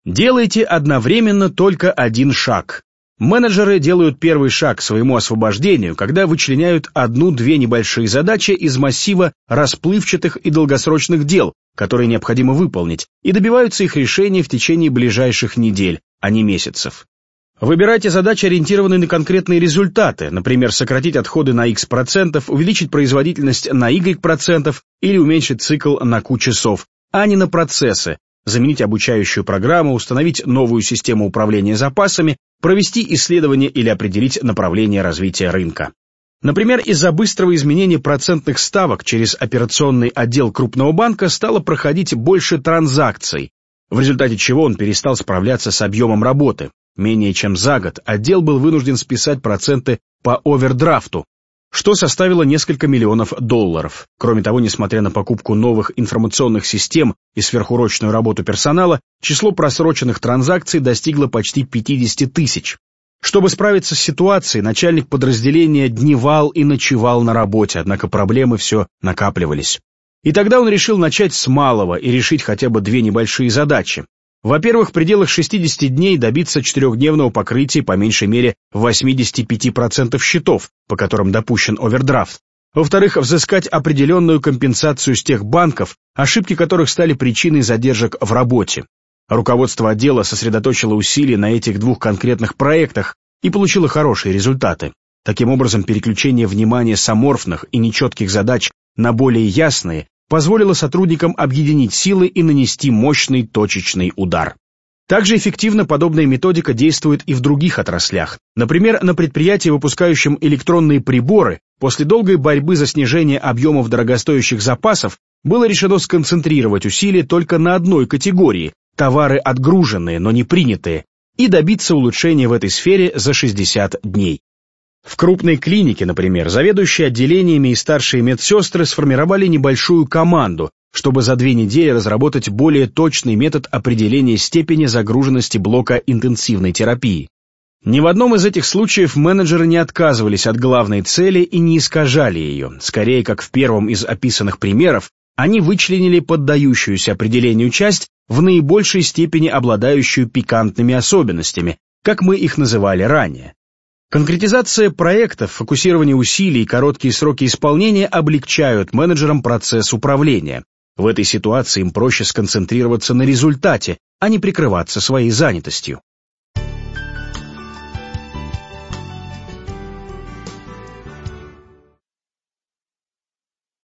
Делайте одновременно только один шаг. Менеджеры делают первый шаг к своему освобождению, когда вычленяют одну-две небольшие задачи из массива расплывчатых и долгосрочных дел, которые необходимо выполнить, и добиваются их решения в течение ближайших недель, а не месяцев. Выбирайте задачи, ориентированные на конкретные результаты, например, сократить отходы на X%, увеличить производительность на Y% или уменьшить цикл на Q часов, а не на процессы, заменить обучающую программу, установить новую систему управления запасами, провести исследование или определить направление развития рынка. Например, из-за быстрого изменения процентных ставок через операционный отдел крупного банка стало проходить больше транзакций, в результате чего он перестал справляться с объемом работы. Менее чем за год отдел был вынужден списать проценты по овердрафту, что составило несколько миллионов долларов. Кроме того, несмотря на покупку новых информационных систем и сверхурочную работу персонала, число просроченных транзакций достигло почти 50 тысяч. Чтобы справиться с ситуацией, начальник подразделения дневал и ночевал на работе, однако проблемы все накапливались. И тогда он решил начать с малого и решить хотя бы две небольшие задачи. Во-первых, в пределах 60 дней добиться 4-дневного покрытия по меньшей мере 85% счетов, по которым допущен овердрафт. Во-вторых, взыскать определенную компенсацию с тех банков, ошибки которых стали причиной задержек в работе. Руководство отдела сосредоточило усилия на этих двух конкретных проектах и получило хорошие результаты. Таким образом, переключение внимания с аморфных и нечетких задач на более ясные позволило сотрудникам объединить силы и нанести мощный точечный удар. Также эффективно подобная методика действует и в других отраслях. Например, на предприятии, выпускающем электронные приборы, после долгой борьбы за снижение объемов дорогостоящих запасов было решено сконцентрировать усилия только на одной категории – товары отгруженные, но не принятые, и добиться улучшения в этой сфере за 60 дней. В крупной клинике, например, заведующие отделениями и старшие медсестры сформировали небольшую команду, чтобы за 2 недели разработать более точный метод определения степени загруженности блока интенсивной терапии. Ни в одном из этих случаев менеджеры не отказывались от главной цели и не искажали ее. Скорее, как в первом из описанных примеров, они вычленили поддающуюся определению часть, в наибольшей степени обладающую пикантными особенностями, как мы их называли ранее. Конкретизация проектов, фокусирование усилий и короткие сроки исполнения облегчают менеджерам процесс управления. В этой ситуации им проще сконцентрироваться на результате, а не прикрываться своей занятостью.